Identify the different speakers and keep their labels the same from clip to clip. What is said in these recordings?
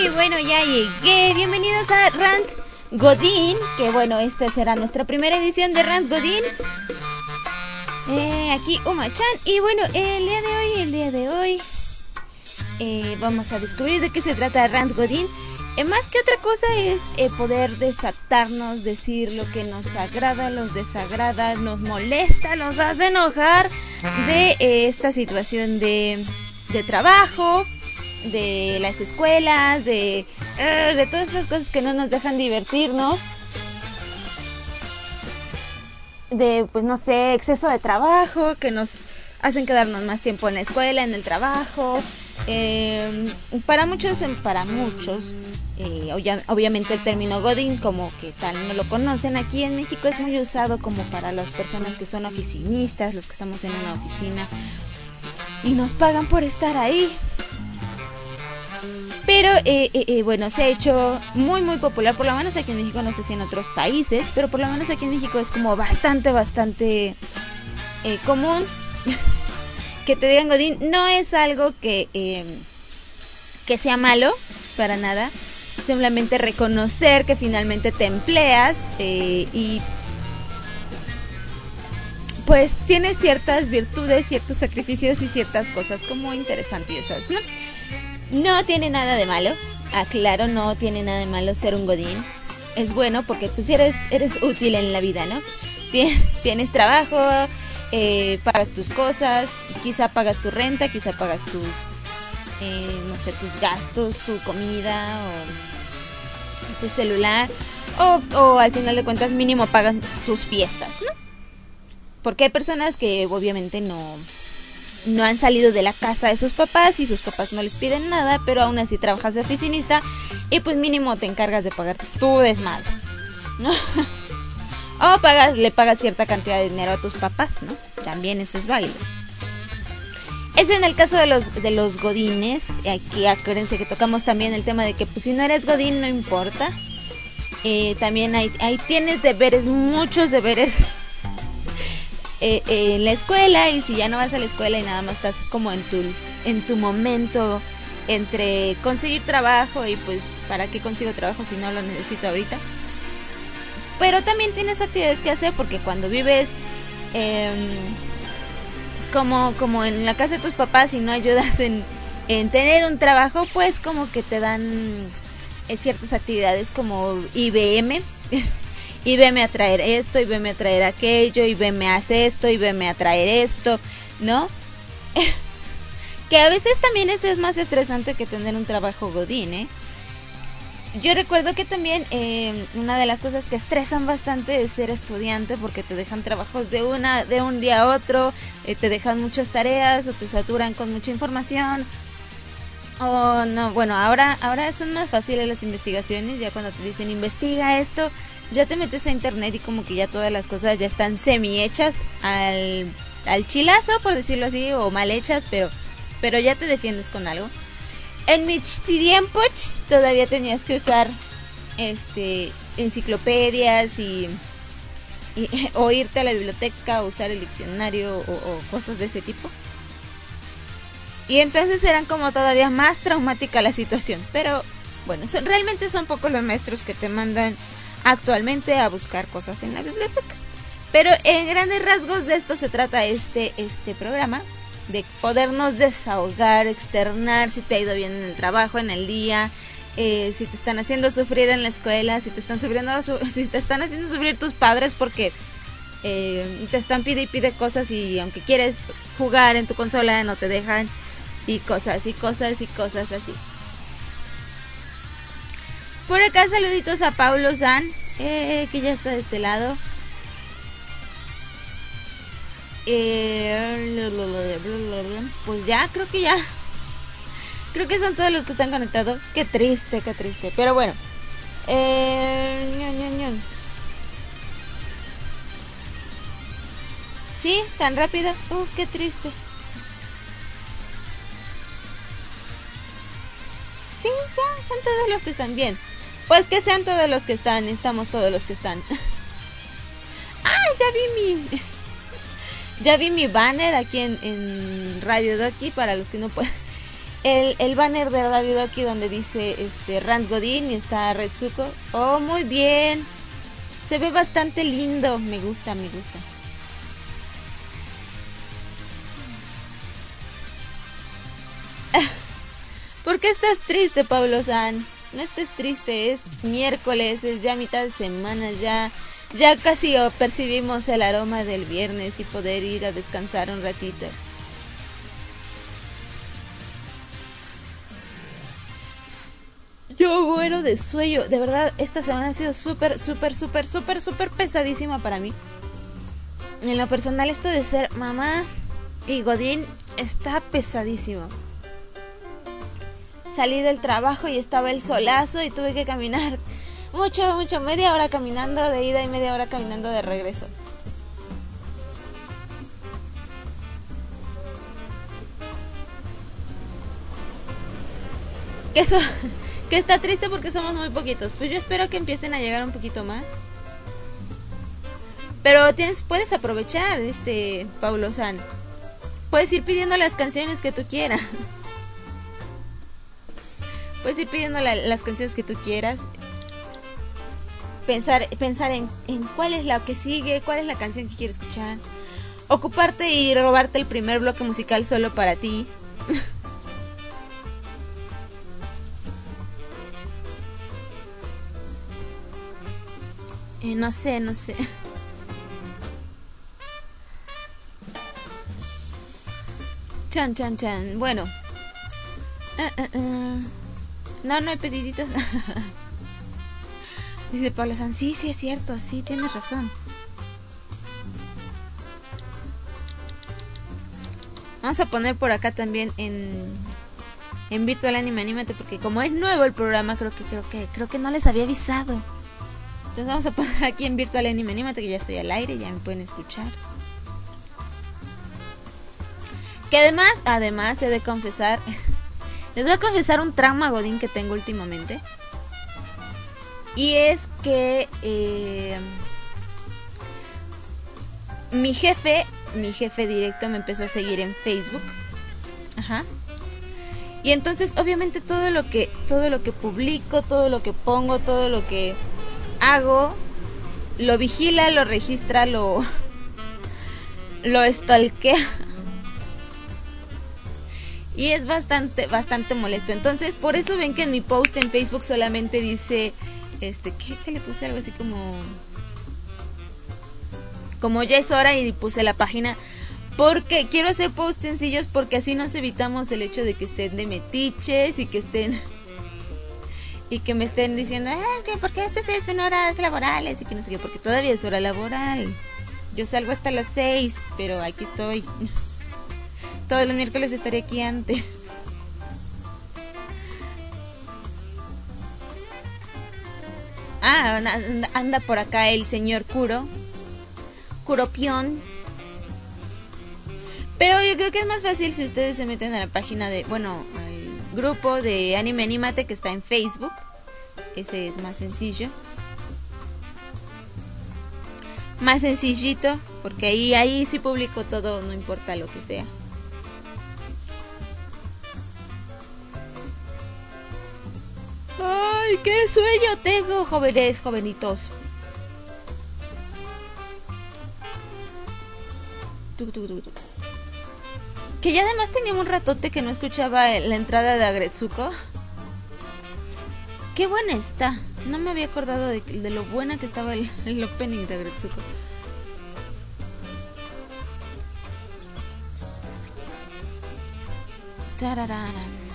Speaker 1: Y bueno, ya llegué. Bienvenidos a Rant Godín. Que bueno, esta será nuestra primera edición de Rant Godín. Aquí Uma-chan. Y bueno, el día de hoy vamos a descubrir de qué se trata Rant Godín. Más que otra cosa es poder desatarnos, decir lo que nos agrada, nos desagrada, nos molesta, nos hace enojar de esta situación de trabajo, de las escuelas, de todas esas cosas que no nos dejan divertirnos, de, pues no sé, exceso de trabajo que nos hacen quedarnos más tiempo en la escuela, en el trabajo. Para muchos, obviamente el término Godín como que tal no lo conocen. Aquí en México es muy usado como para las personas que son oficinistas, los que estamos en una oficina y nos pagan por estar ahí. Pero bueno, se ha hecho muy muy popular, por lo menos aquí en México, no sé si en otros países, pero por lo menos aquí en México es como bastante común que te digan Godín. No es algo que sea malo, para nada. Simplemente reconocer que finalmente te empleas y pues tienes ciertas virtudes, ciertos sacrificios y ciertas cosas como interesantiosas, ¿no? No tiene nada de malo, aclaro, no tiene nada de malo ser un Godín. Es bueno porque pues eres útil en la vida, ¿no? Tienes trabajo, pagas tus cosas, quizá pagas tu renta, quizá pagas tu, no sé, tus gastos, tu comida o tu celular, o al final de cuentas mínimo pagan tus fiestas, ¿no? Porque hay personas que obviamente no han salido de la casa de sus papás y sus papás no les piden nada, pero aún así trabajas de oficinista y pues mínimo te encargas de pagar tu desmadre, ¿no? O le pagas cierta cantidad de dinero a tus papás, ¿no? También eso es válido. Eso en el caso de los godines. Aquí acuérdense que tocamos también el tema de que pues si no eres godín no importa. También ahí tienes deberes, muchos deberes en la escuela, y si ya no vas a la escuela y nada más estás como en tu momento entre conseguir trabajo y pues ¿para qué consigo trabajo si no lo necesito ahorita? Pero también tienes actividades que hacer, porque cuando vives como en la casa de tus papás y no ayudas en tener un trabajo, pues como que te dan ciertas actividades como IBM. Y veme a traer esto, y veme a traer aquello, y veme a hacer esto, y veme a traer esto, ¿no? Que a veces también eso es más estresante que tener un trabajo godín, ¿eh? Yo recuerdo que también una de las cosas que estresan bastante es ser estudiante, porque te dejan trabajos de un día a otro, te dejan muchas tareas o te saturan con mucha información. O no, bueno, ahora son más fáciles las investigaciones. Ya cuando te dicen investiga esto, ya te metes a internet y como que ya todas las cosas ya están semi hechas al chilazo, por decirlo así, o mal hechas, pero ya te defiendes con algo. En mi tiempo todavía tenías que usar enciclopedias y o irte a la biblioteca, o usar el diccionario o cosas de ese tipo. Y entonces eran como todavía más traumática la situación. Pero bueno, realmente son pocos los maestros que te mandan actualmente a buscar cosas en la biblioteca. Pero en grandes rasgos de esto se trata este programa, de podernos desahogar, externar si te ha ido bien en el trabajo, en el día, si te están haciendo sufrir en la escuela, si te están haciendo sufrir tus padres porque te están pide cosas, y aunque quieres jugar en tu consola no te dejan, y cosas así. Por acá saluditos a Paulo San, que ya está de este lado. Pues ya, creo que son todos los que están conectados. Qué triste, pero bueno. Sí, tan rápido. Qué triste. Sí, ya, son todos los que están bien. Pues que sean todos los que están, estamos todos los que están. Ya vi mi banner aquí en Radio Doki, para los que no pueden. el banner de Radio Doki donde dice Rand Godín y está Retsuko. Oh, muy bien. Se ve bastante lindo. Me gusta, me gusta. ¿Por qué estás triste, Pablo-san? No estés triste, es miércoles, es ya mitad de semana, ya casi percibimos el aroma del viernes y poder ir a descansar un ratito. Yo muero de sueño, de verdad, esta semana ha sido súper pesadísima para mí. En lo personal, esto de ser mamá y godín está pesadísimo. Salí del trabajo y estaba el solazo y tuve que caminar mucho, media hora caminando de ida y media hora caminando de regreso. Que está triste porque somos muy poquitos. Pues yo espero que empiecen a llegar un poquito más. Pero puedes aprovechar, Paulo-san. Puedes ir pidiendo las canciones que tú quieras. Puedes ir pidiendo las canciones que tú quieras. Pensar en cuál es la que sigue, cuál es la canción que quiero escuchar. Ocuparte y robarte el primer bloque musical solo para ti. No sé. Chan. Bueno. No hay pediditos. Dice Pablo San, sí es cierto, sí, tienes razón. Vamos a poner por acá también en Virtual Anime Anímate, porque como es nuevo el programa, creo que no les había avisado. Entonces vamos a poner aquí en Virtual Anime Anímate, que ya estoy al aire, ya me pueden escuchar. Que además he de confesar, les voy a confesar un trauma godín que tengo últimamente. Y es que mi jefe directo me empezó a seguir en Facebook. Ajá. Y entonces obviamente todo lo que publico, todo lo que pongo, todo lo que hago, lo vigila, lo registra, lo stalkea. Y es bastante molesto. Entonces por eso ven que en mi post en Facebook solamente dice ¿qué le puse? Algo así como ya es hora, y puse la página, porque quiero hacer posts sencillos, porque así nos evitamos el hecho de que estén de metiches y que me estén diciendo ¿por qué haces eso en horas laborales? Y que no sé qué, porque todavía es hora laboral. Yo salgo hasta las 6, pero aquí estoy. Todos los miércoles estaré aquí antes. Anda por acá el señor Kuropion. Pero yo creo que es más fácil si ustedes se meten a la página al grupo de Anime Anímate que está en Facebook. Ese es más sencillo. Más sencillito, porque ahí sí publico todo, no importa lo que sea. ¡Ay, qué sueño tengo, jovenitos! Que ya además tenía un ratote que no escuchaba la entrada de Agretsuko. Qué buena está. No me había acordado de lo buena que estaba el opening de Agretsuko. Tararara.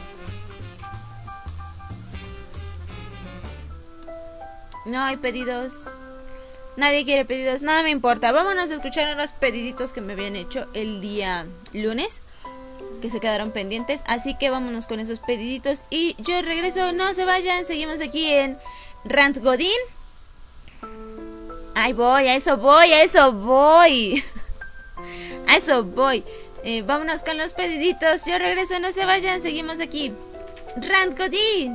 Speaker 1: No hay pedidos. Nadie quiere pedidos. Nada me importa. Vámonos a escuchar unos pediditos que me habían hecho el día lunes, que se quedaron pendientes. Así que vámonos con esos pediditos y yo regreso. No se vayan. Seguimos aquí en Rant Godín. Ahí voy. A eso voy. Vámonos con los pediditos. Yo regreso. No se vayan. Seguimos aquí. Rant Godín.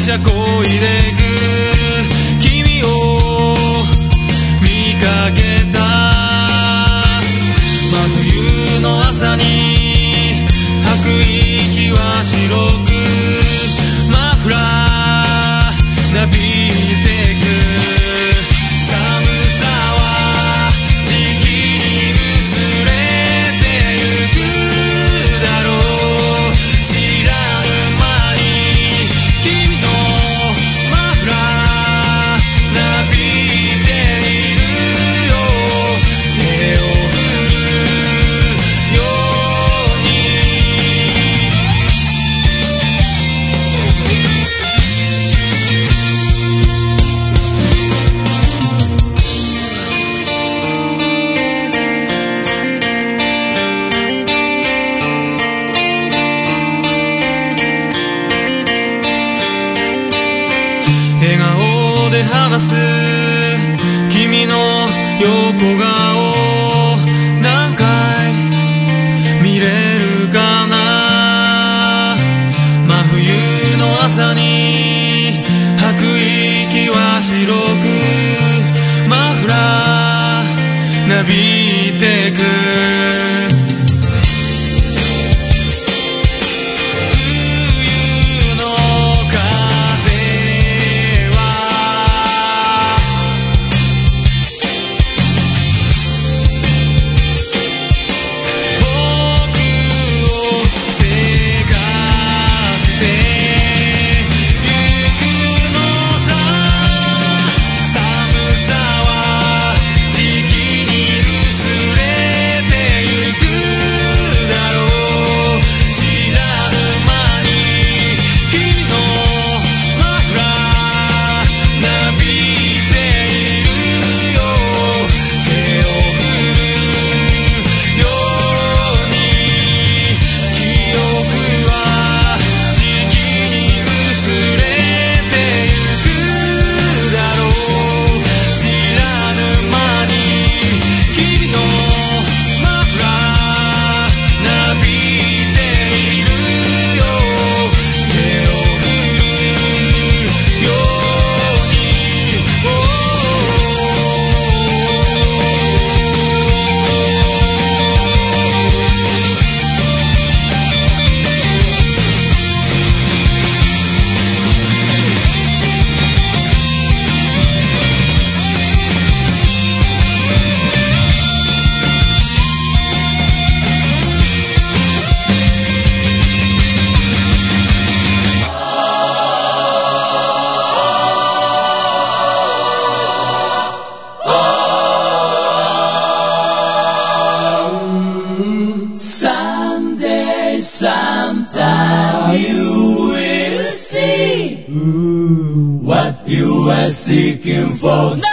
Speaker 2: 車こいでく君を見かけた真冬の朝に吐く息は白くマフラーなびいてく寒さは時期に薄れてゆくだろう知らぬ間に君のマフラーなびいているよ手を振るように笑顔で話す君の横顔何回見れるかな真冬の朝に吐く息は白くマフラーなびいてく冬の風は僕をせかしてゆくのさ寒さは時期に薄れてゆくだろう知らぬ間に君のマフラーなびいているよ手を振るように記憶は時期に薄れてゆくだろう知らぬ間に君のマフラーなびいているよ手を振るように
Speaker 3: Someday, sometime you will see what you are seeking for now.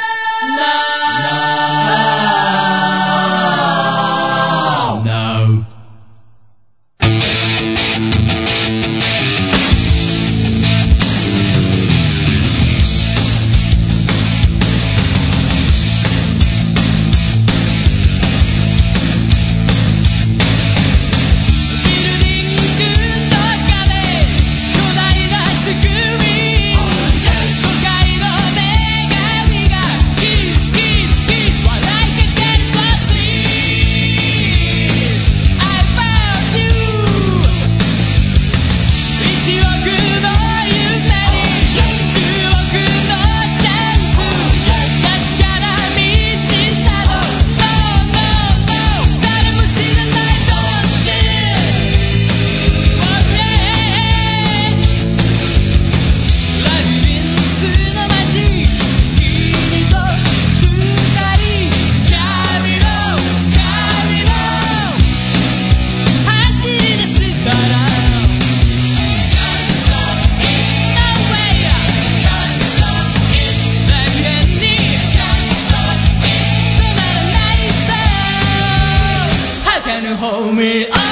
Speaker 3: Hold me up.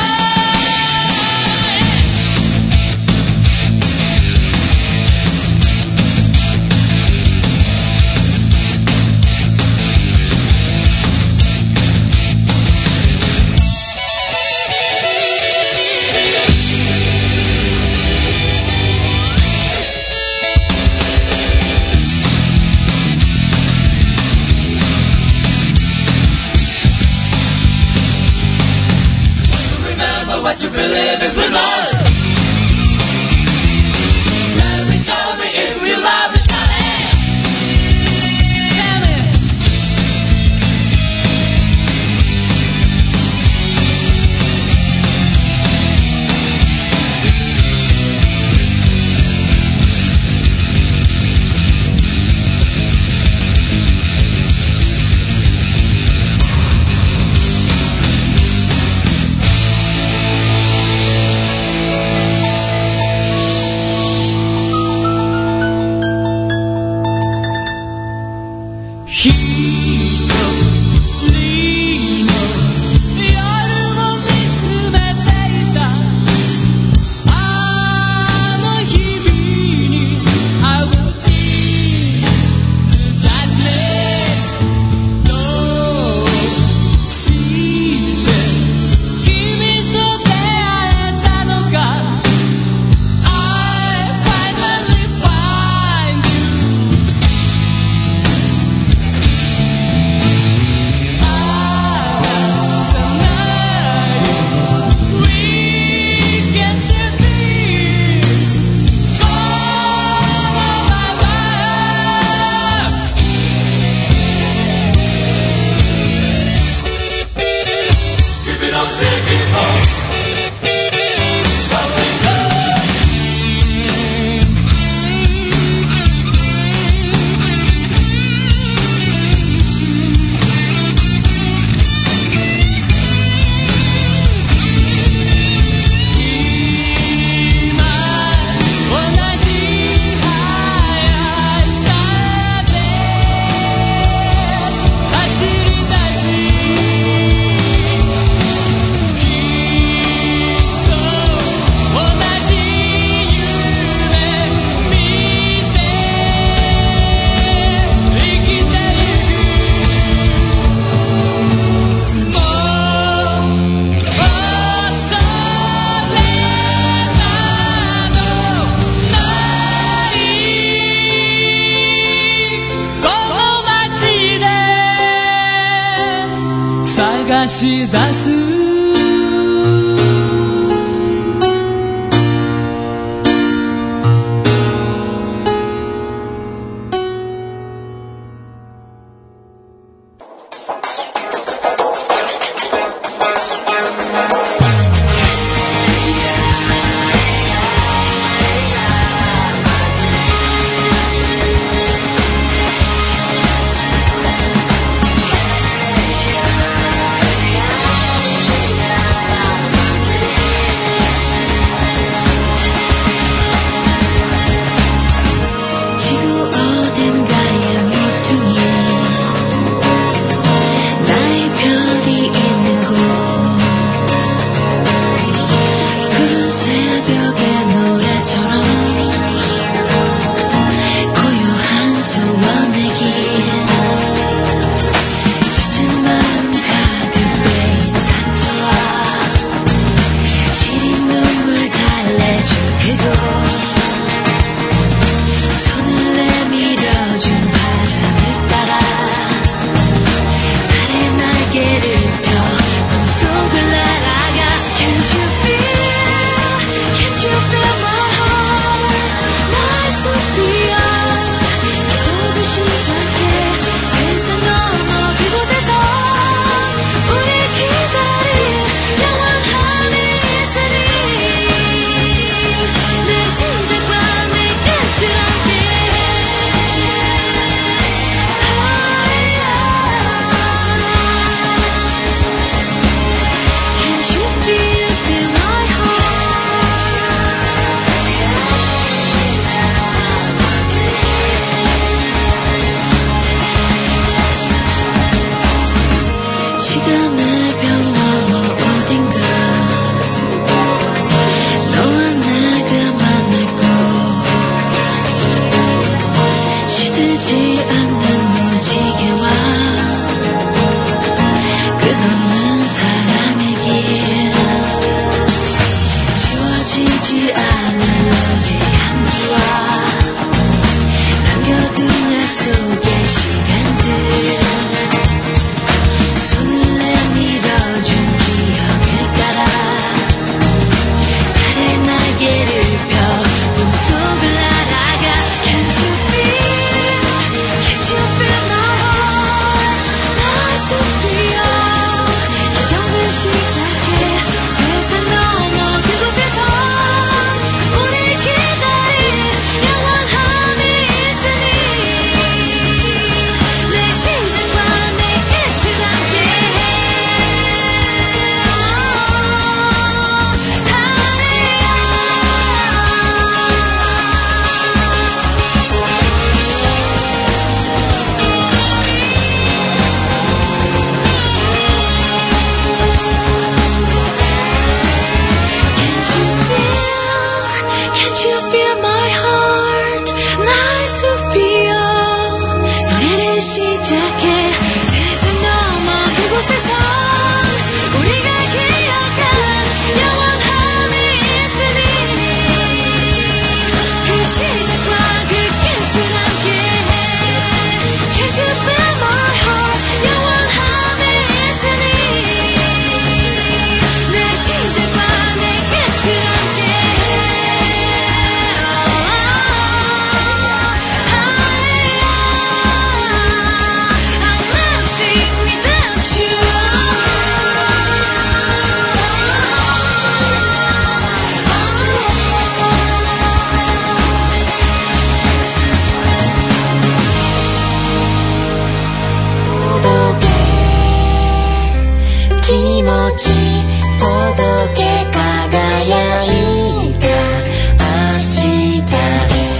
Speaker 3: what you believe in, who knows? Tell me, show me if you love me, darling. Tell me.し出す
Speaker 4: ち届け輝いた明日へ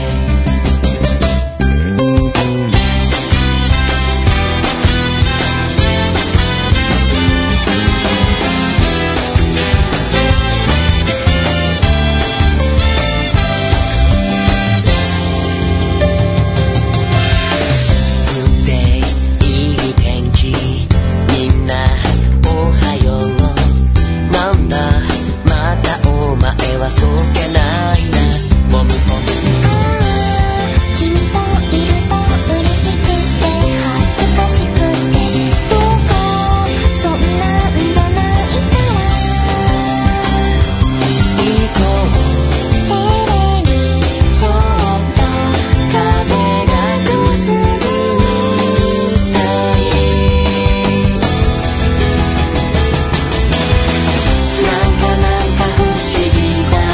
Speaker 4: そけないなもみもみ君といると嬉しくて恥ずかしくてどうかそんなんじゃないから行こう照れにちょっと風がくすぐったいなんか不思議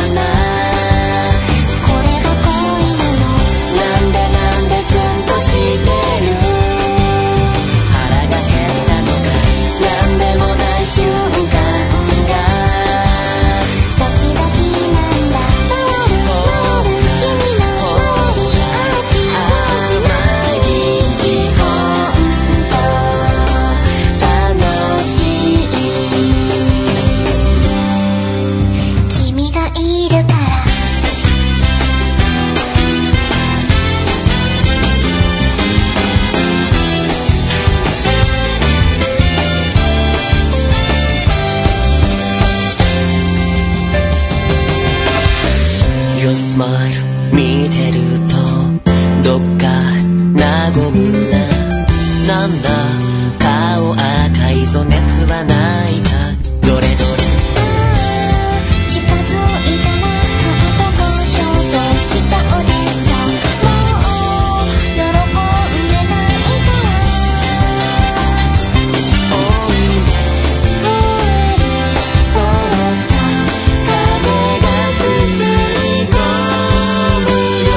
Speaker 4: 見てるとどっか和むななんだ顔赤いぞ熱はないかどれどれ近づいたらハート交渉としちゃうでしょもう喜んでないからおいでふわりそっと風が包み込む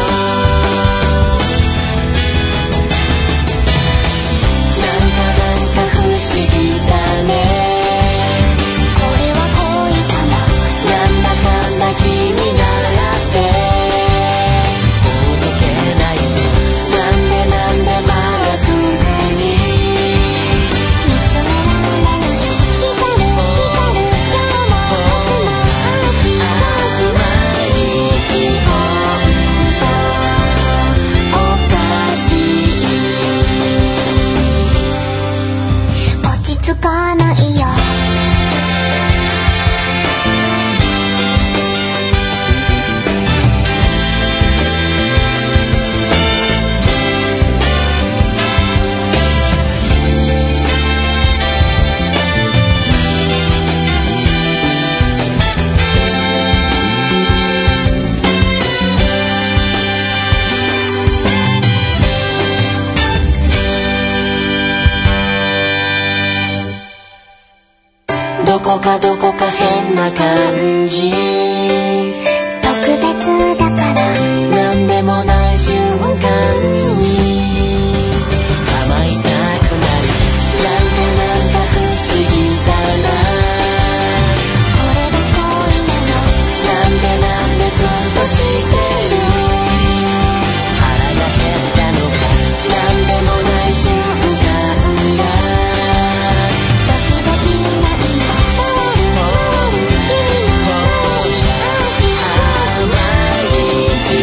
Speaker 4: なんか不思議だねこれは恋かもなんだかんだ気になってほどけないぞなんでまだすぐに見つめられない光る今日も明日もあちこち毎日ほんとおかしい落ち着かないよどこか変な感じ特別だからなんでもない瞬間に構いたくなるなんか不思議だなこれが恋なのなんでずっとしてる腹が減ったのかなんでもない瞬間がドキドキなんだ君の周りあちこち毎日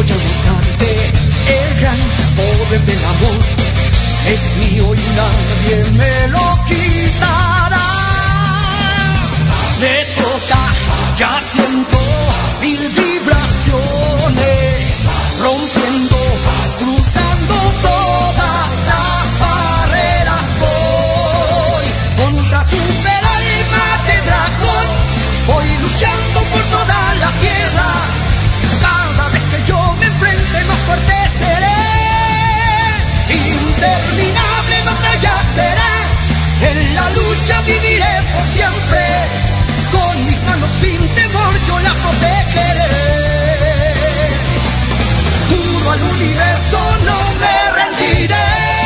Speaker 5: voy a mostrarte el gran poder del amor. Es mío y nadie me lo quitará. Me toca, ya siento mil vibraciones, rompiendo, cruzando todas las barreras. Voy contra super alma de dragón, voy luchando por toda la tierra. Cada vez que yo me enfrente más fuerte seré. Interminable batalla será, en la lucha viviré por siempre. Con mis manos sin temor yo la protegeré. Juro al universo no me rendiré.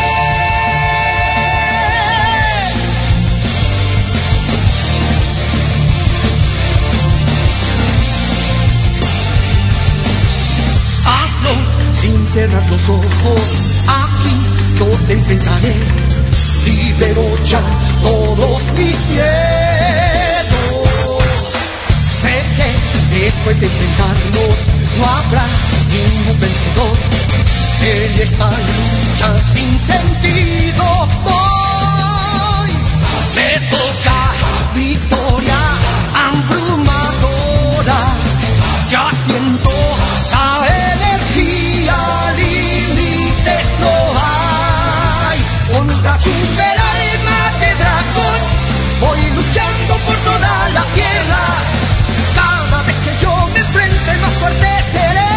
Speaker 5: Hazlo sin cerrar los ojos, aquí yo te enfrentaré. Libero ya todos mis miedos. Sé que después de enfrentarnos no habrá ningún vencedor. En esta lucha sin sentido voy. Me toca victoria abrumadora. Ya siento la energía, límites no hay. Contra super alma de dragón, voy luchando por toda la tierra. Cada vez que yo me enfrente más fuerte seré.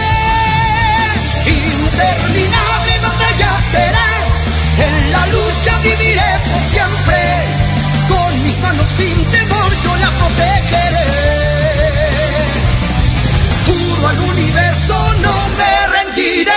Speaker 5: Interminable batalla será, en la lucha viviré por siempre. Con mis manos sin temor yo la protegeré. Juro al universo no me rendiré.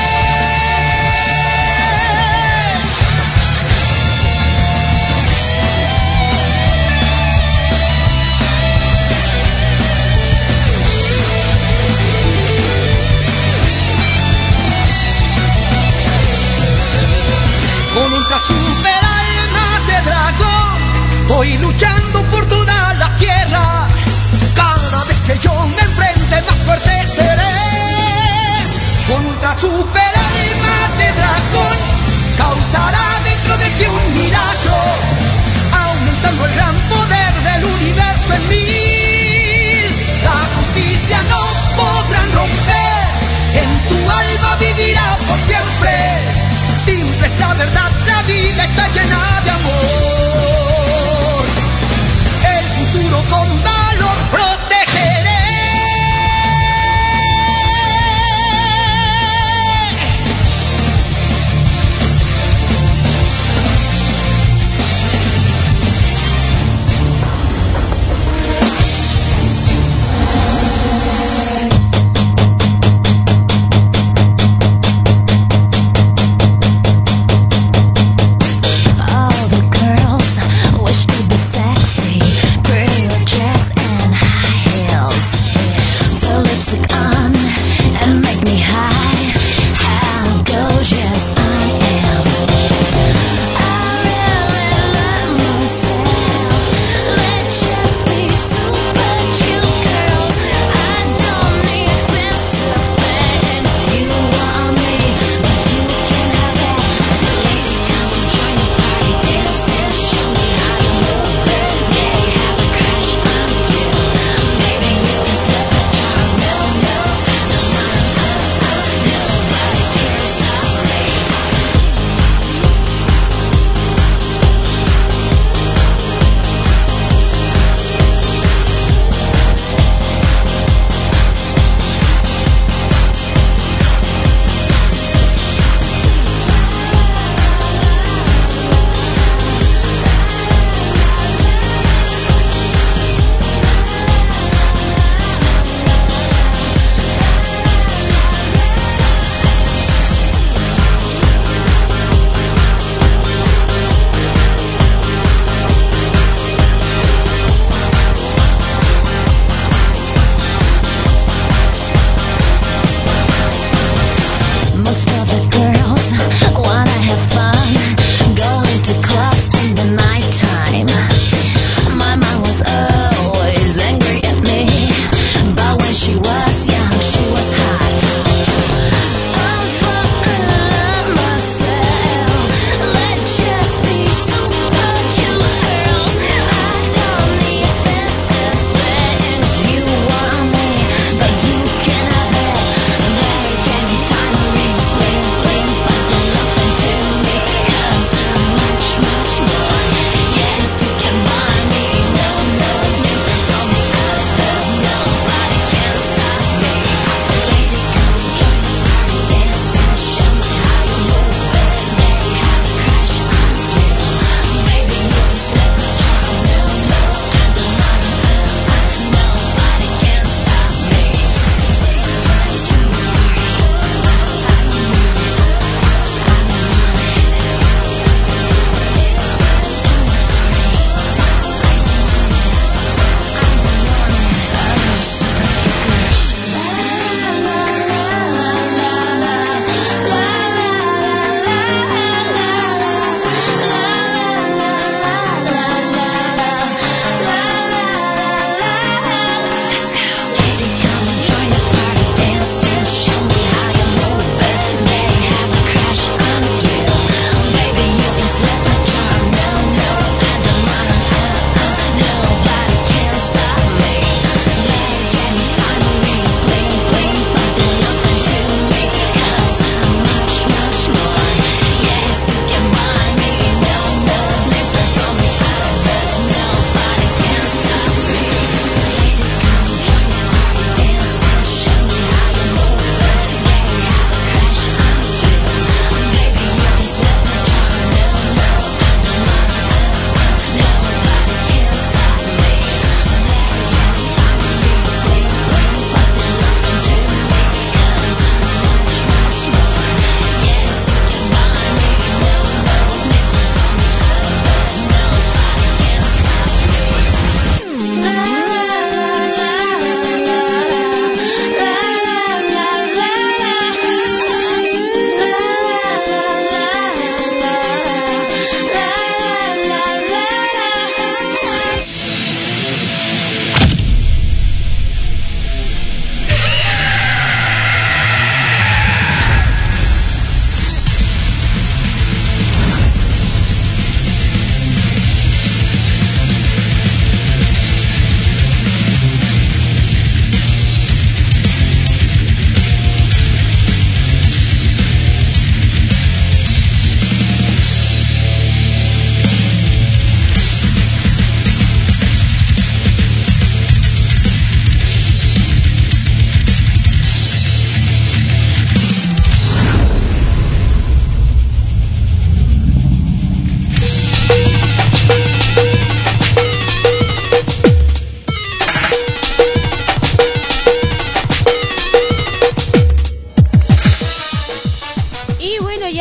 Speaker 5: Con ultra super alma de dragón, voy luchando por toda la tierra. Cada vez que yo me enfrente más fuerte seré. Con ultra super alma de dragón, causará dentro de ti un milagro, aumentando el gran poder del universo en mí. La justicia no podrán romper, en tu alma vivirá por siempre. Simple es la verdad, la vida está llena de amor. El futuro con valor protegeré.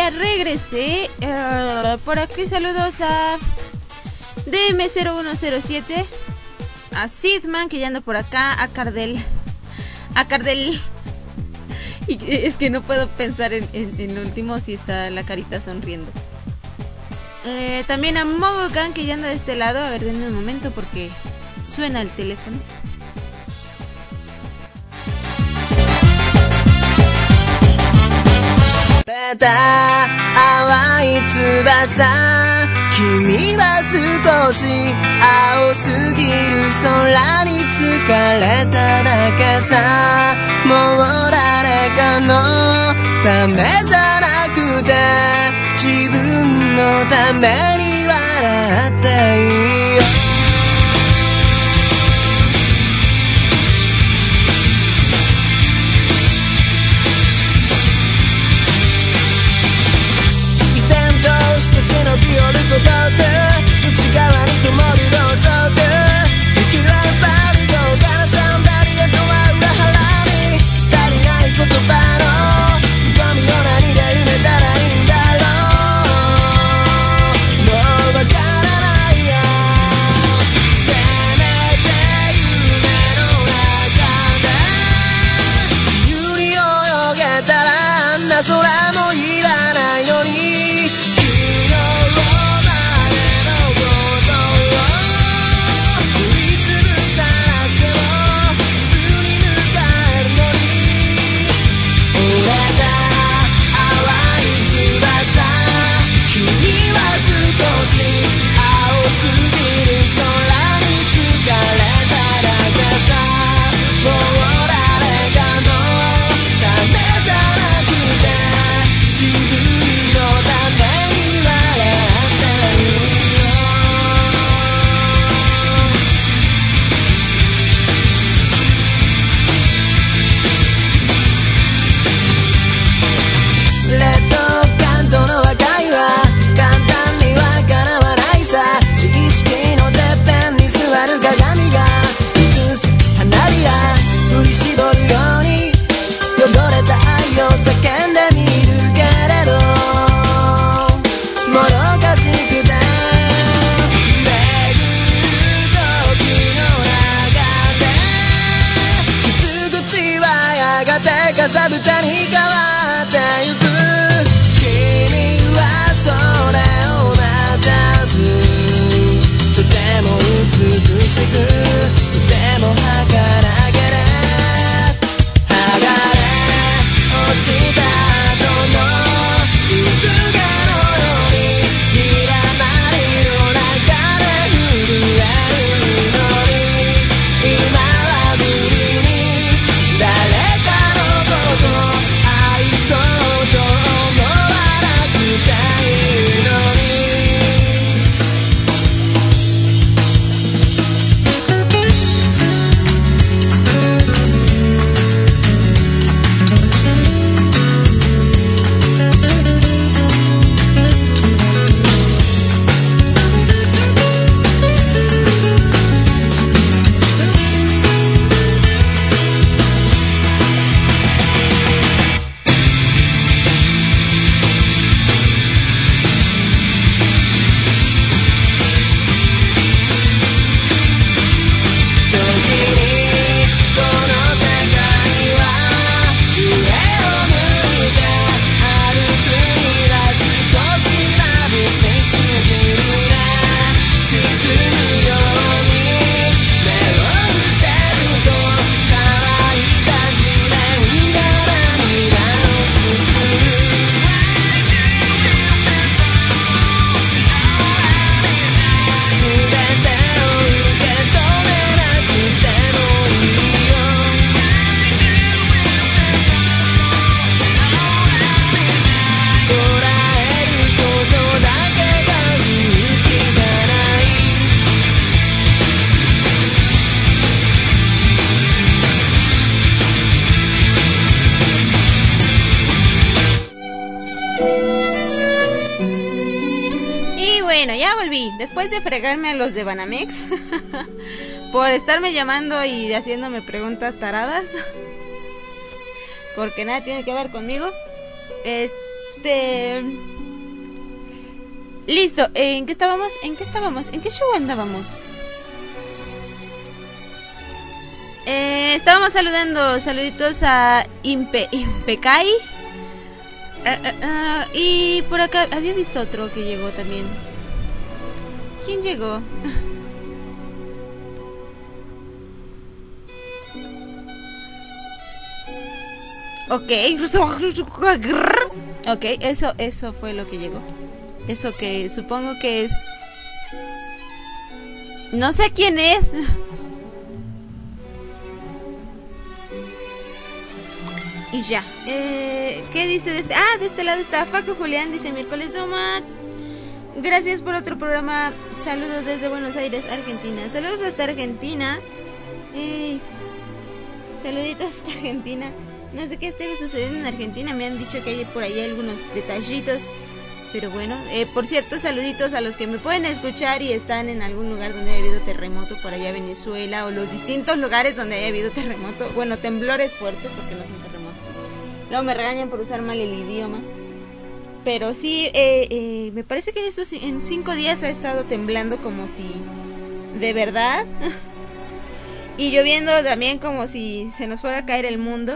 Speaker 1: ya regresé. Por aquí saludos a DM0107, a Sidman, que ya anda por acá, a Cardel. Y es que no puedo pensar en lo último si está la carita sonriendo. También a Mogogan, que ya anda de este lado. A ver, denme un momento porque suena el teléfono.
Speaker 5: 「淡い翼」「君は少し青すぎる空に疲れただけさ」「もう誰かのためじゃなくて自分のために笑っていいよ」忍び寄ることで内側に灯るろうそく息はやっぱり豪華なシャンダリアとは裏腹に足りない言葉の深みを何で埋めたらいいんだろうもうわからないよせめて夢の中で自由に泳げたらあんな空もいらないのにかさぶたに変わってゆく君はそれを待たずとても美しくとても儚げれ剥がれ落ちた後の服がのようにひらまりの中で震えるのに今は無理に誰かのこと愛そうと思わなくていいのに
Speaker 1: Bueno, ya volví. Después de fregarme a los de Banamex por estarme llamando y haciéndome preguntas taradas, porque nada tiene que ver conmigo. Listo, ¿en qué estábamos? ¿En qué show andábamos? Estábamos saludando, saluditos a Impecay. Y por acá había visto otro que llegó también. ¿Quién llegó? Ok, eso fue lo que llegó. Eso que supongo que es... No sé quién es. Y ya. ¿Qué dice de este? De este lado está Faco Julián, dice miércoles Soma. Gracias por otro programa. Saludos desde Buenos Aires, Argentina. Saludos hasta Argentina. Saluditos hasta Argentina. No sé qué esté sucediendo en Argentina. Me han dicho que hay por ahí algunos detallitos. Pero bueno, por cierto, saluditos a los que me pueden escuchar y están en algún lugar donde haya habido terremoto, por allá Venezuela, o los distintos lugares donde haya habido terremoto. Bueno, temblores fuertes, porque no son terremotos. Luego me regañan por usar mal el idioma. Pero sí, me parece que en 5 días ha estado temblando como si... De verdad. Y lloviendo también como si se nos fuera a caer el mundo.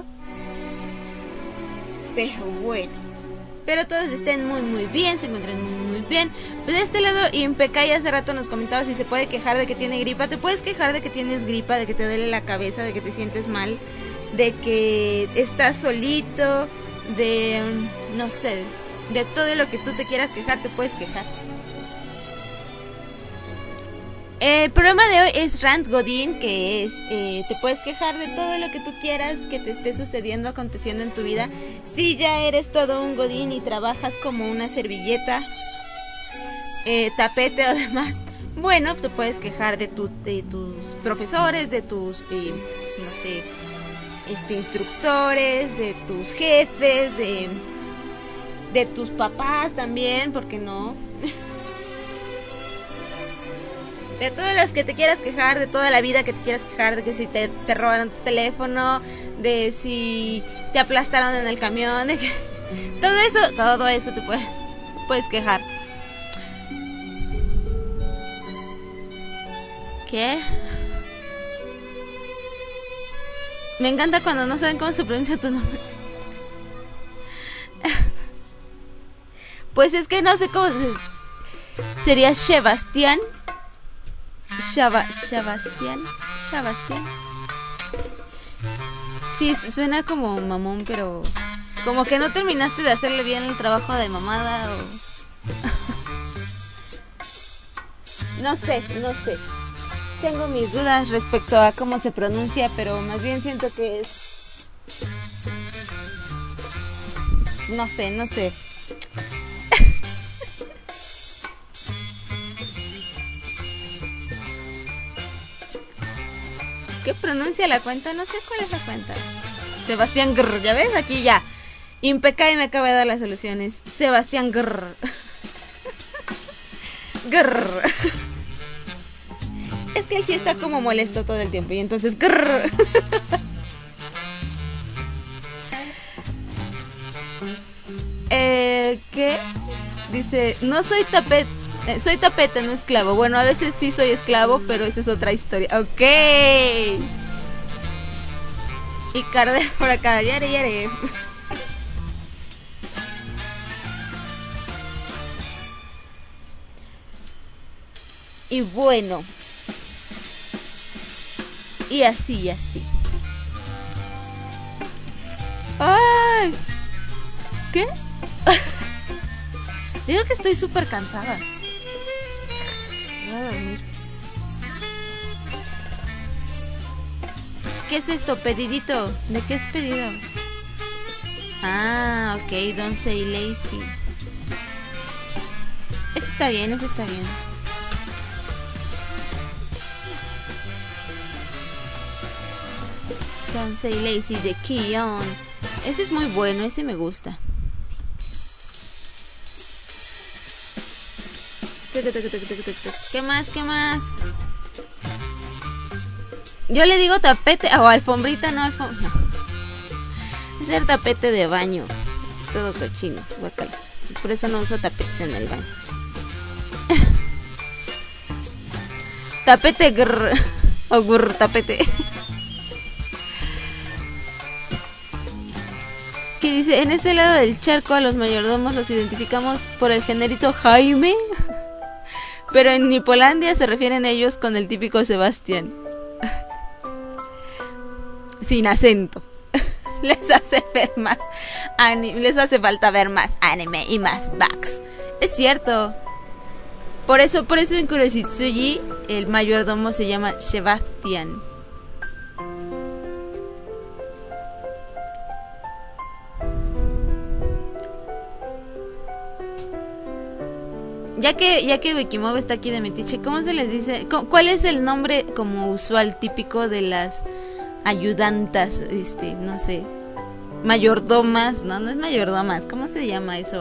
Speaker 1: Pero bueno. Espero todos estén muy muy bien, se encuentren muy bien. De este lado, Impecay hace rato nos comentaba si se puede quejar de que tiene gripa. Te puedes quejar de que tienes gripa, de que te duele la cabeza, de que te sientes mal, de que estás solito, de... no sé, de todo lo que tú te quieras quejar, te puedes quejar. El programa de hoy es Rant Godín, que es, te puedes quejar de todo lo que tú quieras que te esté sucediendo, aconteciendo en tu vida. Si ya eres todo un Godín y trabajas como una servilleta, tapete o demás, bueno, te puedes quejar de tus profesores, de tus, no sé, instructores, de tus jefes, de tus papás también, ¿por qué no? De todos los que te quieras quejar, de toda la vida que te quieras quejar, de que si te robaron tu teléfono, de si te aplastaron en el camión, de que... todo eso te puedes quejar. ¿Qué? Me encanta cuando no saben cómo se pronuncia tu nombre. Pues es que no sé cómo sería Sebastián. Sebastián. Sí, suena como mamón, pero como que no terminaste de hacerle bien el trabajo de mamada o... No sé. Tengo mis dudas respecto a cómo se pronuncia, pero más bien siento que es... No sé. ¿Qué pronuncia la cuenta? No sé cuál es la cuenta. Sebastián Grr, ¿ya ves? Aquí ya. Impecable me acaba de dar las soluciones. Sebastián Grr. Grr. Es que él sí está como molesto todo el tiempo y entonces grr. ¿Qué? Dice, no soy tapete. Soy tapete, no esclavo. Bueno, a veces sí soy esclavo, pero esa es otra historia. Ok. Y Carde por acá. Yare. Y bueno. Y así. ¡Ay! ¿Qué? Digo que estoy súper cansada. Voy a dormir. ¿Qué es esto? Pedidito. ¿De qué es pedido? Ah, ok. Don't say lazy. Eso está bien. Don't say lazy de Keyon. Ese es muy bueno, ese me gusta. ¿Qué más? Yo le digo tapete o alfombrita, no. Es el tapete de baño. todo cochino, guácala. Por eso no uso tapetes en el baño. Tapete grr, o grr, tapete. Que dice, en este lado del charco a los mayordomos los identificamos por el generito Jaime, pero en Nipolandia se refieren ellos con el típico Sebastián. Sin acento. Les hace ver más les hace falta ver más anime y más bugs. Es cierto. Por eso en Kuroshitsuji el mayordomo se llama Sebastián. Ya que Wikimogo está aquí de metiche, ¿cómo se les dice? ¿Cuál es el nombre como usual típico de las ayudantas, no sé, mayordomas? No es mayordomas, ¿cómo se llama eso?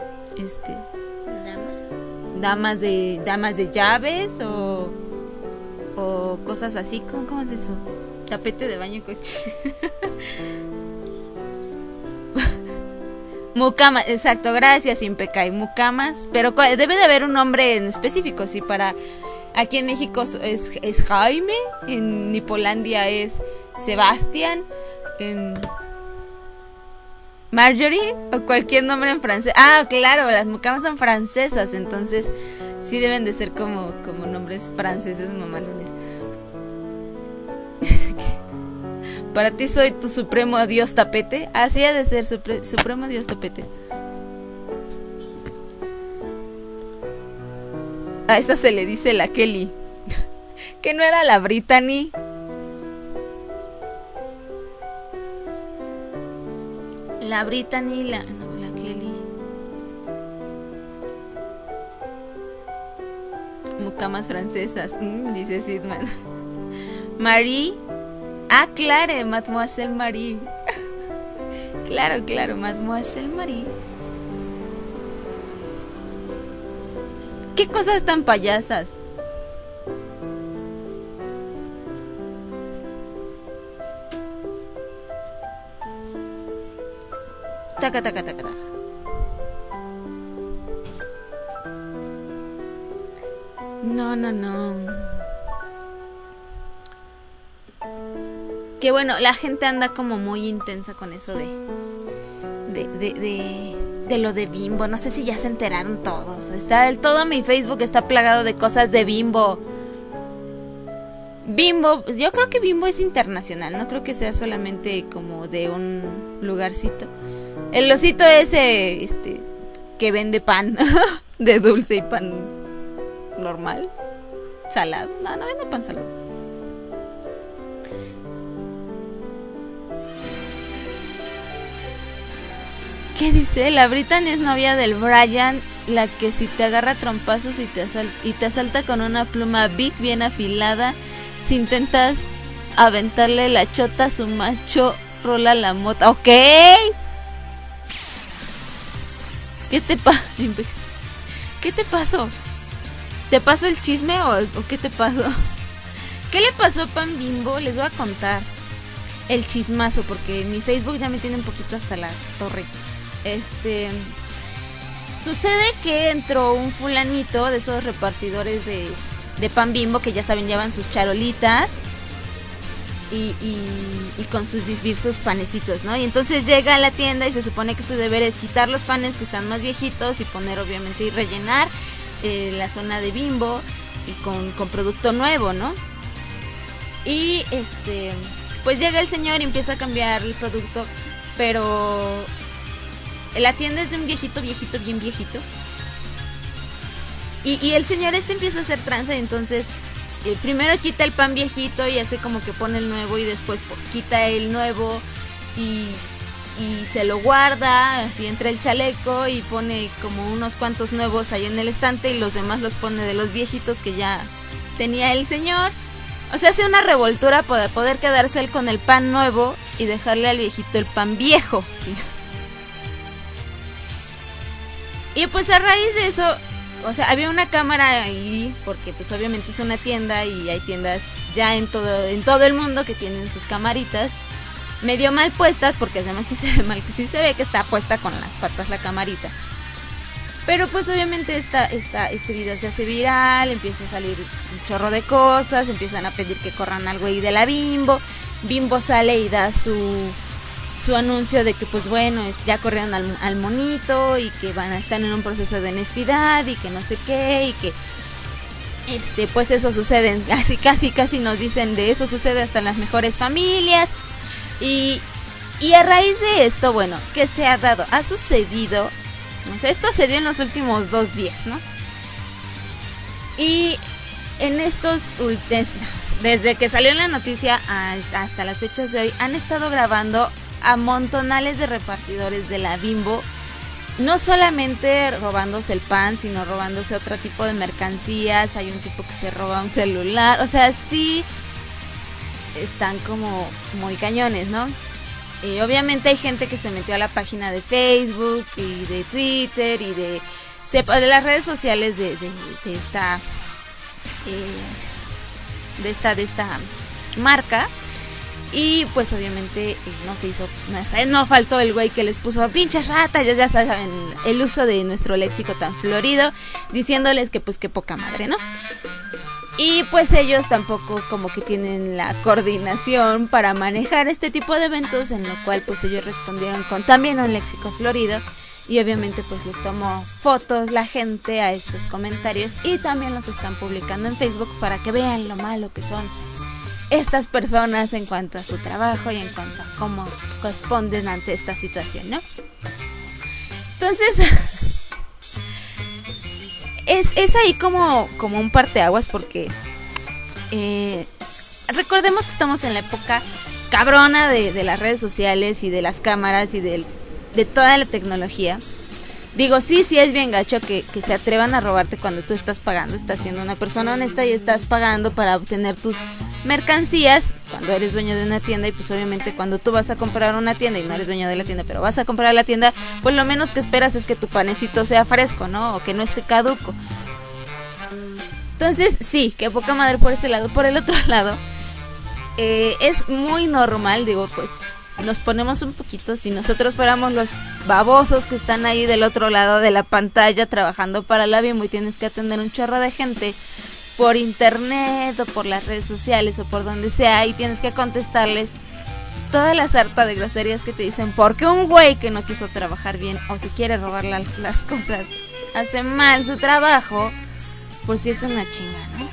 Speaker 1: Damas de llaves o cosas así. ¿Cómo es eso? Tapete de baño coche. Mucamas, exacto, gracias Impecay, mucamas, pero debe de haber un nombre en específico, sí, para aquí en México es Jaime, en Nipolandia es Sebastián, en Marjorie o cualquier nombre en francés. Ah, claro, las mucamas son francesas, entonces sí deben de ser como nombres franceses mamalones. Para ti soy tu supremo dios tapete. Así ha de ser, supremo dios tapete. A esa se le dice la Kelly. Que no era la Brittany. La Brittany, la Kelly. Mucamas francesas, dice Sidman. Marie. Ah, claro, Mademoiselle Marie. Claro, Mademoiselle Marie. ¿Qué cosas tan payasas? Taca. No. Que bueno, la gente anda como muy intensa con eso de lo de Bimbo. No sé si ya se enteraron todos. Todo mi Facebook está plagado de cosas de Bimbo. Bimbo, yo creo que Bimbo es internacional. No creo que sea solamente como de un lugarcito. El osito ese, que vende pan de dulce y pan normal, salado. No vende pan salado. ¿Qué dice? La Brittany es novia del Brian, la que si te agarra trompazos y te asalta con una pluma big bien afilada, si intentas aventarle la chota a su macho, rola la mota. ¿Ok? ¿Qué te pasó? ¿Te pasó el chisme o qué te pasó? ¿Qué le pasó a Pan Bimbo? Les voy a contar el chismazo, porque mi Facebook ya me tiene un poquito hasta la torre. Sucede que entró un fulanito de esos repartidores de Pan Bimbo, que ya saben, llevan sus charolitas y con sus diversos panecitos, ¿no? Y entonces llega a la tienda y se supone que su deber es quitar los panes que están más viejitos y poner, obviamente, y rellenar la zona de Bimbo y con producto nuevo, ¿no? Y pues llega el señor y empieza a cambiar el producto, pero la tienda es de un viejito, bien viejito. Y el señor empieza a hacer tranza, entonces primero quita el pan viejito y hace como que pone el nuevo, y después quita el nuevo y se lo guarda así entre el chaleco y pone como unos cuantos nuevos ahí en el estante, y los demás los pone de los viejitos que ya tenía el señor. O sea, hace una revoltura para poder quedarse él con el pan nuevo y dejarle al viejito el pan viejo. Y pues a raíz de eso, o sea, había una cámara ahí, porque pues obviamente es una tienda y hay tiendas ya en todo el mundo que tienen sus camaritas. medio mal puestas, porque además sí se ve mal, sí se ve que está puesta con las patas la camarita. Pero pues obviamente este video se hace viral, empieza a salir un chorro de cosas, empiezan a pedir que corran algo ahí de la Bimbo. Bimbo sale y da su anuncio de que pues bueno, ya corrieron al monito y que van a estar en un proceso de honestidad y que no sé qué y que pues eso sucede, así casi nos dicen de eso sucede hasta en las mejores familias. Y a raíz de esto, bueno, ¿qué se ha dado? Ha sucedido, o sea, esto se dio en los últimos 2 días, ¿no? Y en desde que salió en la noticia hasta las fechas de hoy, han estado grabando a montonales de repartidores de la Bimbo, no solamente robándose el pan, sino robándose otro tipo de mercancías. Hay un tipo que se roba un celular, o sea, sí están como muy cañones, ¿no? Y obviamente hay gente que se metió a la página de Facebook y de Twitter y de las redes sociales de esta marca. Y pues obviamente no faltó el güey que les puso pinches ratas, ya saben, el uso de nuestro léxico tan florido, diciéndoles que pues qué poca madre, ¿no? Y pues ellos tampoco como que tienen la coordinación para manejar este tipo de eventos, en lo cual pues ellos respondieron con también un léxico florido. Y obviamente pues les tomó fotos la gente a estos comentarios y también los están publicando en Facebook para que vean lo malo que son estas personas en cuanto a su trabajo y en cuanto a cómo responden ante esta situación, ¿no? Entonces es ahí como un parteaguas, porque recordemos que estamos en la época cabrona de las redes sociales y de las cámaras y de toda la tecnología. Digo, sí es bien gacho que se atrevan a robarte cuando tú estás pagando, estás siendo una persona honesta y estás pagando para obtener tus mercancías cuando eres dueño de una tienda. Y pues obviamente cuando tú vas a comprar una tienda y no eres dueño de la tienda, pero vas a comprar la tienda, pues lo menos que esperas es que tu panecito sea fresco, ¿no? O que no esté caduco. Entonces sí, que poca madre por ese lado. Por el otro lado, es muy normal, digo, pues nos ponemos un poquito, si nosotros fuéramos los babosos que están ahí del otro lado de la pantalla trabajando para la Bimbo y tienes que atender un chorro de gente por internet o por las redes sociales o por donde sea, y tienes que contestarles toda la sarta de groserías que te dicen porque un güey que no quiso trabajar bien o si quiere robar las cosas hace mal su trabajo, por si es una chinga, ¿no?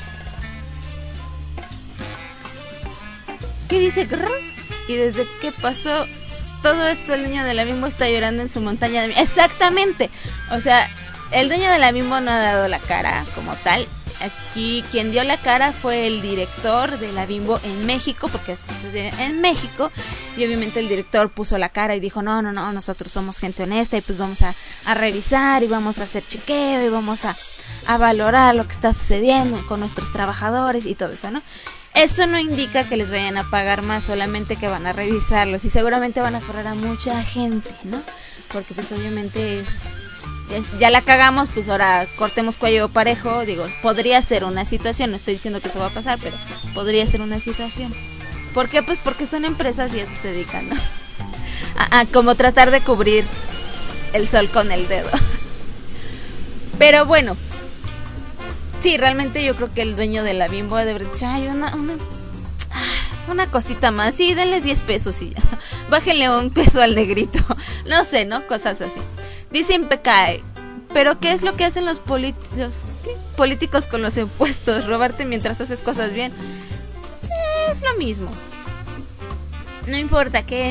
Speaker 1: ¿Qué dice? Y desde que pasó todo esto, el dueño de la Bimbo está llorando en su montaña de... Exactamente. O sea, el dueño de la Bimbo no ha dado la cara como tal. Aquí quien dio la cara fue el director de la Bimbo en México, porque esto sucede en México. Y obviamente el director puso la cara y dijo, no, nosotros somos gente honesta y pues vamos a revisar y vamos a hacer chequeo y vamos a valorar lo que está sucediendo con nuestros trabajadores y todo eso, ¿no? Eso no indica que les vayan a pagar más, solamente que van a revisarlos y seguramente van a correr a mucha gente, ¿no? Porque pues obviamente ya la cagamos, pues ahora cortemos cuello parejo. Digo, podría ser una situación, no estoy diciendo que eso va a pasar, pero podría ser una situación. ¿Por qué? Pues porque son empresas y a eso se dedican, ¿no? A como tratar de cubrir el sol con el dedo. Pero bueno, sí, realmente yo creo que el dueño de la Bimbo debe haber dicho, ay, una cosita más, sí, denles 10 pesos y ya. Bájenle un peso al negrito. No sé, ¿no? Cosas así. Dice Impecae, pero ¿qué es lo que hacen los políticos? ¿Qué? Políticos con los impuestos, robarte mientras haces cosas bien. Es lo mismo. No importa qué.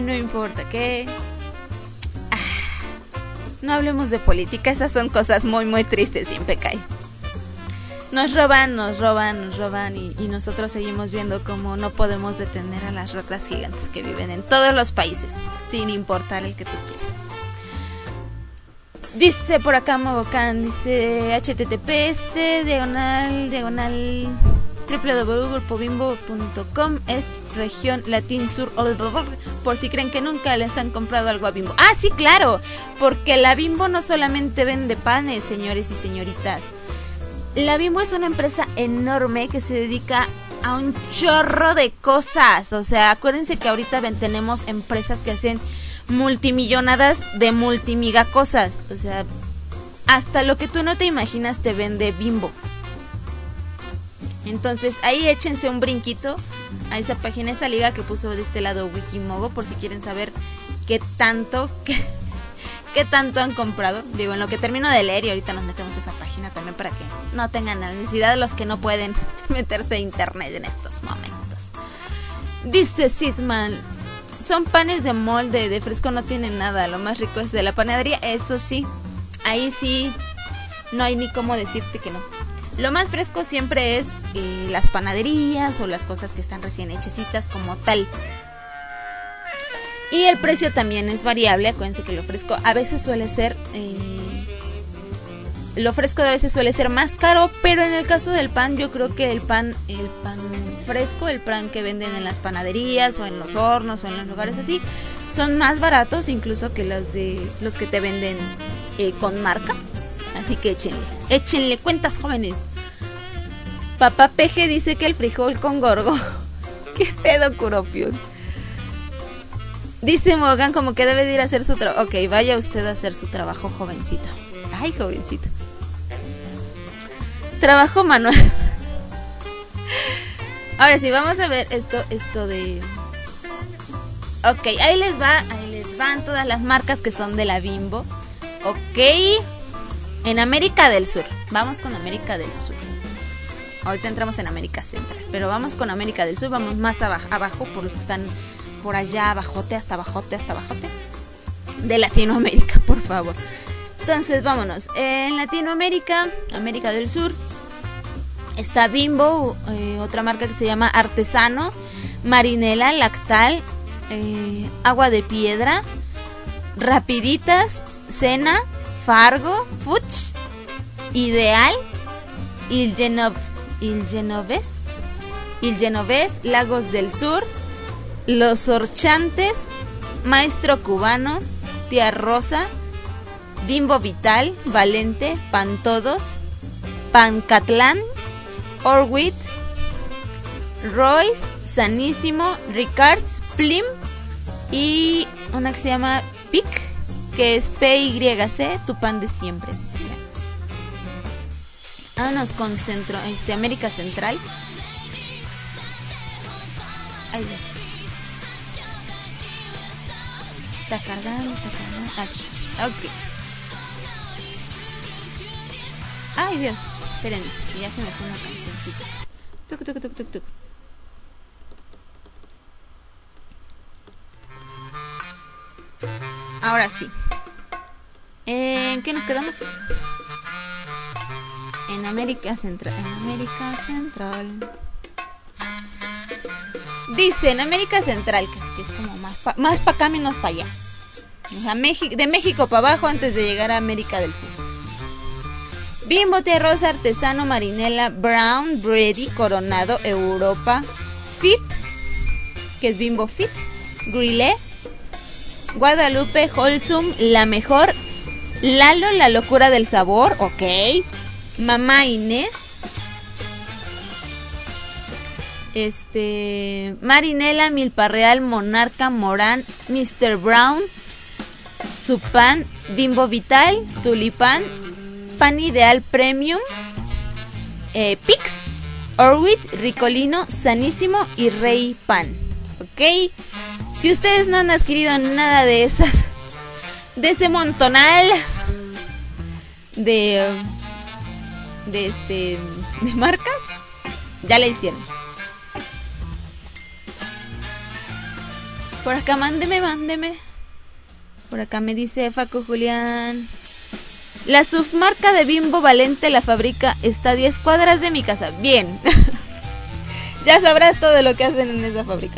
Speaker 1: No hablemos de política, esas son cosas muy, muy tristes, Impecae. Nos roban y nosotros seguimos viendo cómo no podemos detener a las ratas gigantes que viven en todos los países, sin importar el que tú quieres. Dice por acá Mogocán, dice https diagonal www.grupobimbo.com es región latín sur, por si creen que nunca les han comprado algo a Bimbo. Ah, sí, claro, porque la Bimbo no solamente vende panes, señores y señoritas. La Bimbo es una empresa enorme que se dedica a un chorro de cosas. O sea, acuérdense que ahorita tenemos empresas que hacen multimillonadas de multimiga cosas. O sea, hasta lo que tú no te imaginas te vende Bimbo. Entonces ahí échense un brinquito a esa página, esa liga que puso de este lado Wikimogo, por si quieren saber qué tanto han comprado. Digo, en lo que termino de leer, y ahorita nos metemos a esa página también para que no tengan la necesidad de los que no pueden meterse a internet en estos momentos. Dice Sidman, son panes de molde, de fresco no tienen nada, lo más rico es de la panadería. Eso sí, ahí sí no hay ni cómo decirte que no. Lo más fresco siempre es las panaderías o las cosas que están recién hechecitas como tal. Y el precio también es variable. Acuérdense que lo fresco a veces suele ser más caro, pero en el caso del pan, yo creo que el pan fresco, el pan que venden en las panaderías o en los hornos o en los lugares así, son más baratos incluso que los que te venden con marca. Así que échenle cuentas, jóvenes. Papá Peje dice que el frijol con gorgo. ¿Qué pedo, Kuropion? Dice Morgan como que debe de ir a hacer su trabajo. Ok, vaya usted a hacer su trabajo, jovencita. Ay, jovencita. Trabajo manual. Ahora sí, vamos a ver esto de... Ok, ahí les van todas las marcas que son de la Bimbo. Ok. En América del Sur. Vamos con América del Sur. Ahorita entramos en América Central. Pero vamos con América del Sur. Vamos más abajo por los que están por allá, abajote, hasta abajote. De Latinoamérica, por favor. Entonces, vámonos. En Latinoamérica, América del Sur, está Bimbo, otra marca que se llama Artesano, Marinela, Lactal, Agua de Piedra, Rapiditas, Cena, Fargo, Fuch, Ideal, Il Genovés, Lagos del Sur, Los Orchantes, Maestro Cubano, Tía Rosa, Bimbo Vital, Valente, Pan Todos, Pancatlán, Orwit, Royce, Sanísimo, Ricards, Plim y una que se llama Pic, que es PYC, tu pan de siempre, decía. Vámonos con América Central. Ahí va. Está cargando. Aquí. Ok. Ay, Dios. Espérenme, que ya se me fue una cancioncita. Tuc. Ahora sí. ¿En qué nos quedamos? En América Central. Dice en América Central, que es como más para acá, menos para allá. O sea, de México para abajo antes de llegar a América del Sur. Bimbo, Tía Rosa, Artesano, Marinela, Brown, Brady, Coronado, Europa, Fit, que es Bimbo Fit, Grillet, Guadalupe, Wholesome, La Mejor, Lalo, La Locura del Sabor, ok, Mamá Inés, Marinela, Milpa Real, Monarca, Morán, Mr. Brown, Supan, Bimbo Vital, Tulipán, Pan Ideal Premium, Pix, Orwit, Ricolino, Sanísimo y Rey Pan. Ok, si ustedes no han adquirido nada de ese montonal de marcas, ya le hicieron. Por acá mándeme. Por acá me dice Facu Julián. La submarca de Bimbo Valente, la fábrica está a 10 cuadras de mi casa. Bien. Ya sabrás todo lo que hacen en esa fábrica.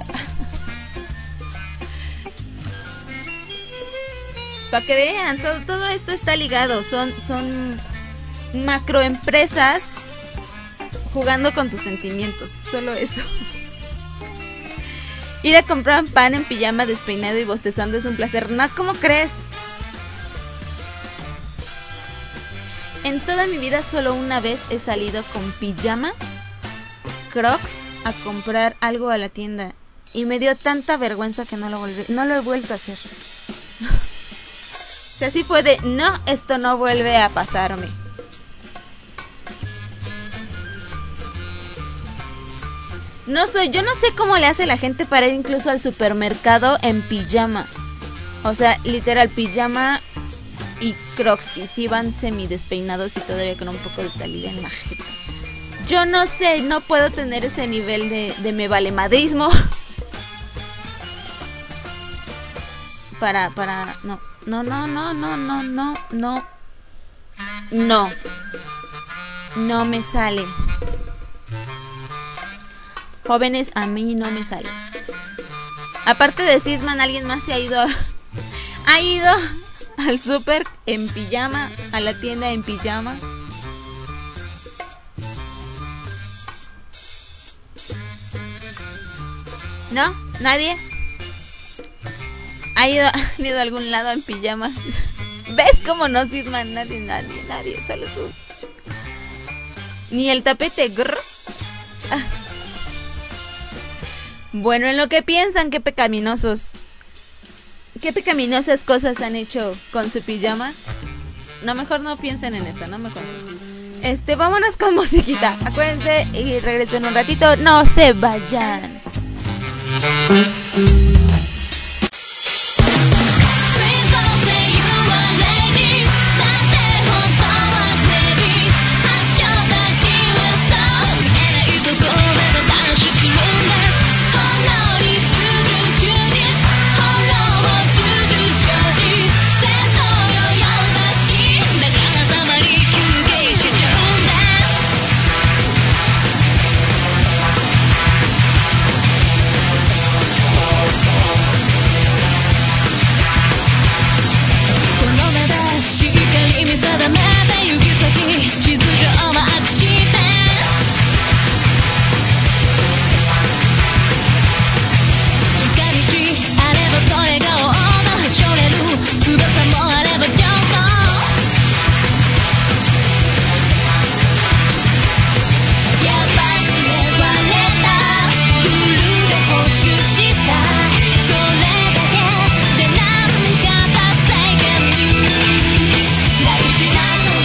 Speaker 1: Para que vean, todo esto está ligado. Son macroempresas jugando con tus sentimientos. Solo eso. Ir a comprar pan en pijama, despeinado y bostezando es un placer. No, ¿cómo crees? En toda mi vida solo una vez he salido con pijama, Crocs, a comprar algo a la tienda y me dio tanta vergüenza que no lo he vuelto a hacer. O sea, sí fue de, no, esto no vuelve a pasarme. Yo no sé cómo le hace la gente para ir incluso al supermercado en pijama. O sea, literal, pijama y crocs. Y sí van semi despeinados y todavía con un poco de saliva en la jeta. Yo no sé, no puedo tener ese nivel de me vale madrismo. No. No me sale. Jóvenes, a mí no me sale. Aparte de Sidman, alguien más se ha ido al súper en pijama, a la tienda en pijama. ¿No? ¿Nadie? ¿Han ido a algún lado en pijama? ¿Ves cómo no, Sidman? Nadie, solo tú. Ni el tapete. Grr. Ah. Bueno, en lo que piensan, qué pecaminosas cosas han hecho con su pijama. No, mejor no piensen en eso, no mejor. Vámonos con musiquita. Acuérdense y regreso en un ratito. No se vayan.
Speaker 6: 定めて行き先地図上マークして近道あればそれが王道はしょれる翼もあれば上等やばいね割れたフルで補修したそれだけでなんか達成感大事なの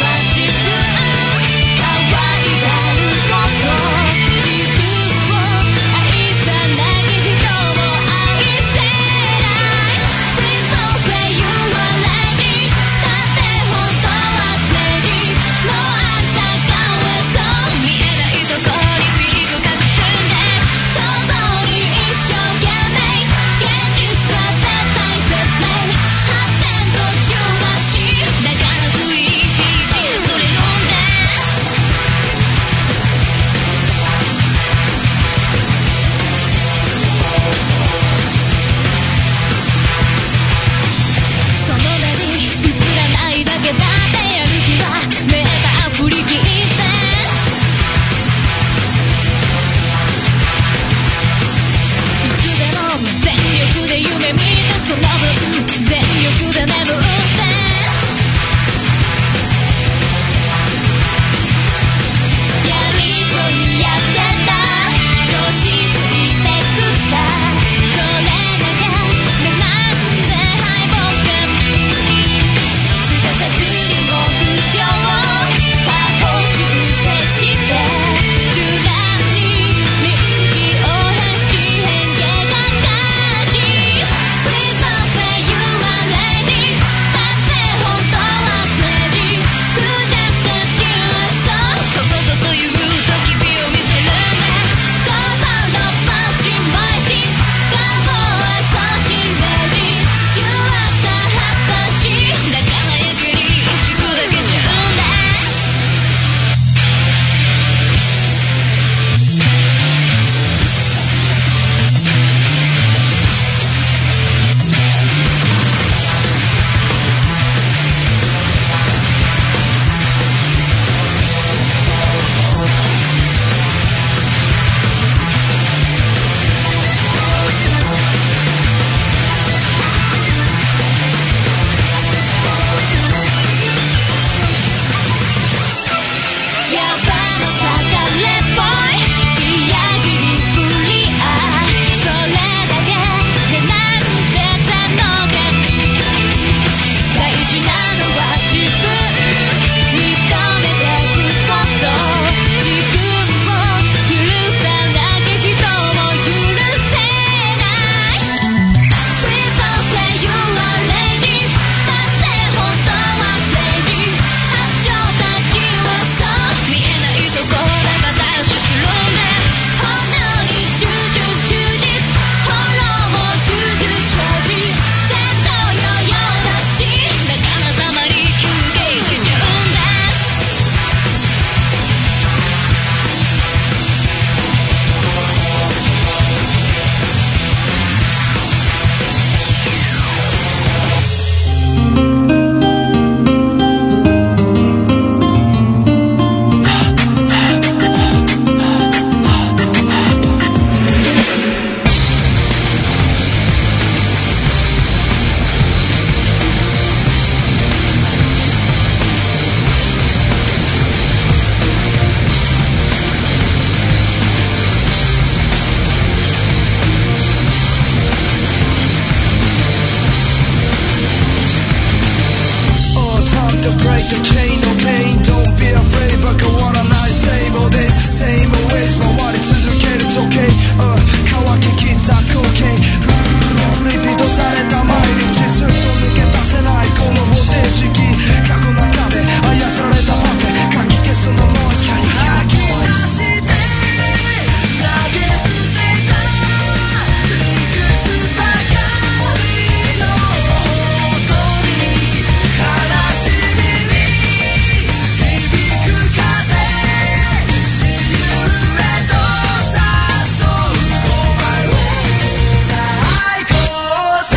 Speaker 5: to break the chain of pain Don't be afraid バカ終わらない Same old days Same always 回り続ける時計乾ききった空気リピートされた毎日ずっと抜け出せないこの方程式過去の中で操られたパペかき消すのノイズ光吐き出して投げ捨てた理屈ばかりの本当に悲しみに響く風自由へと誘う Go my way 最高線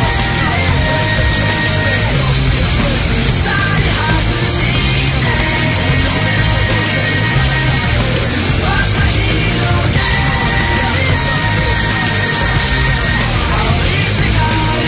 Speaker 5: 鎖外して翼広げ青い世界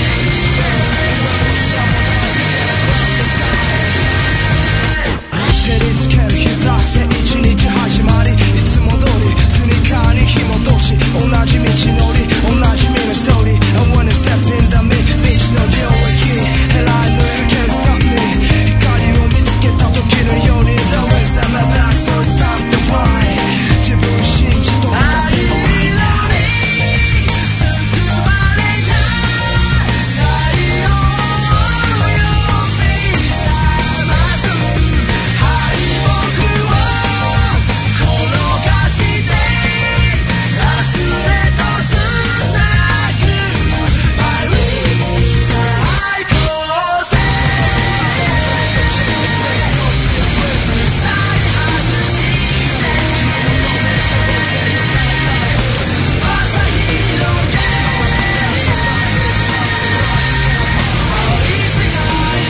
Speaker 5: 照りつける日差しで一日始まりいつも通りスニーカーに紐通し同じ道のり同じ身のストーリー I wanna step in the mid 未知の領域ヘライの You can't stop me 光を見つけた時のように The wings at my back so it's time to fly 自分信じとった愛色に包まれた太陽のように覚ます敗北を転がして明日へとつなぐ My way 最高線鎖外して翼広げ青い世界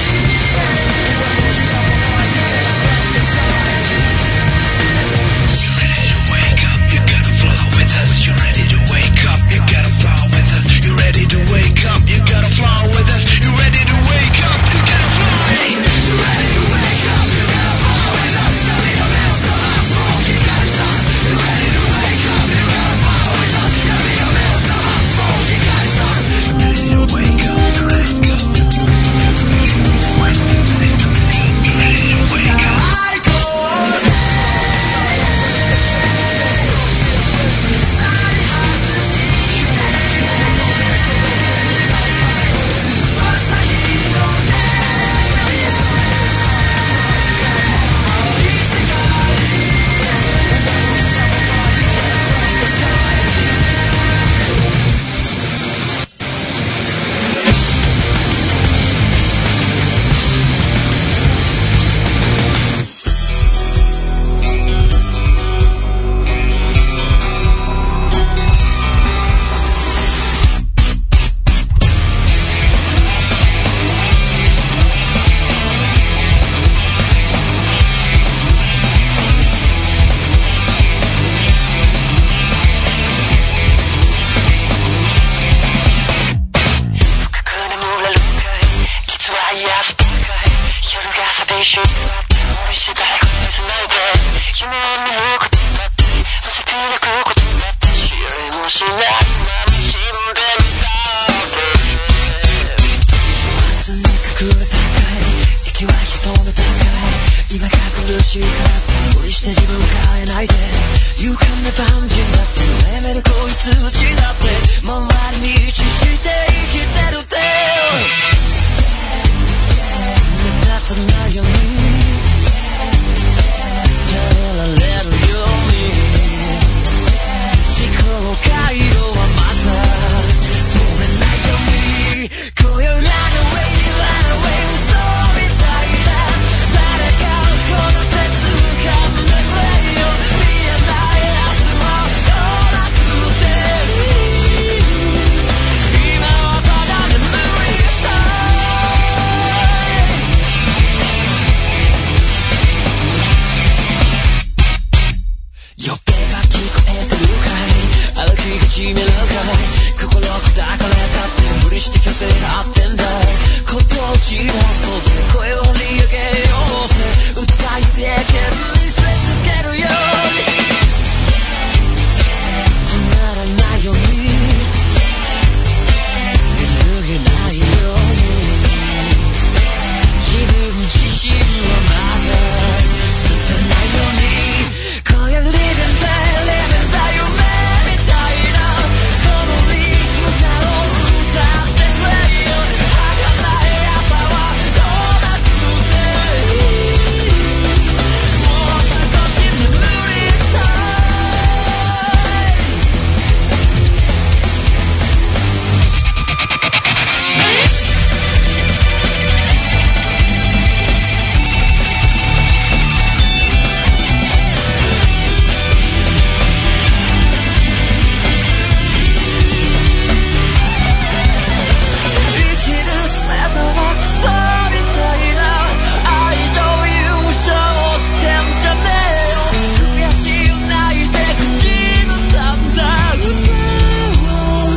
Speaker 5: You ready to wake up, you gotta fly with us. You ready to wake up, you gotta fly with us. You ready to wake up, you gotta fly. You ready to wake up, you gotta fly with us.闇の目を覚ますもう光さす You ready to wake up, you gotta fly with us. 闇の目を覚ますもう光さす You ready to wake up, you ready to wake up. You ready to wake up. 最高線今が苦しいから無理して自分を変えないで You can never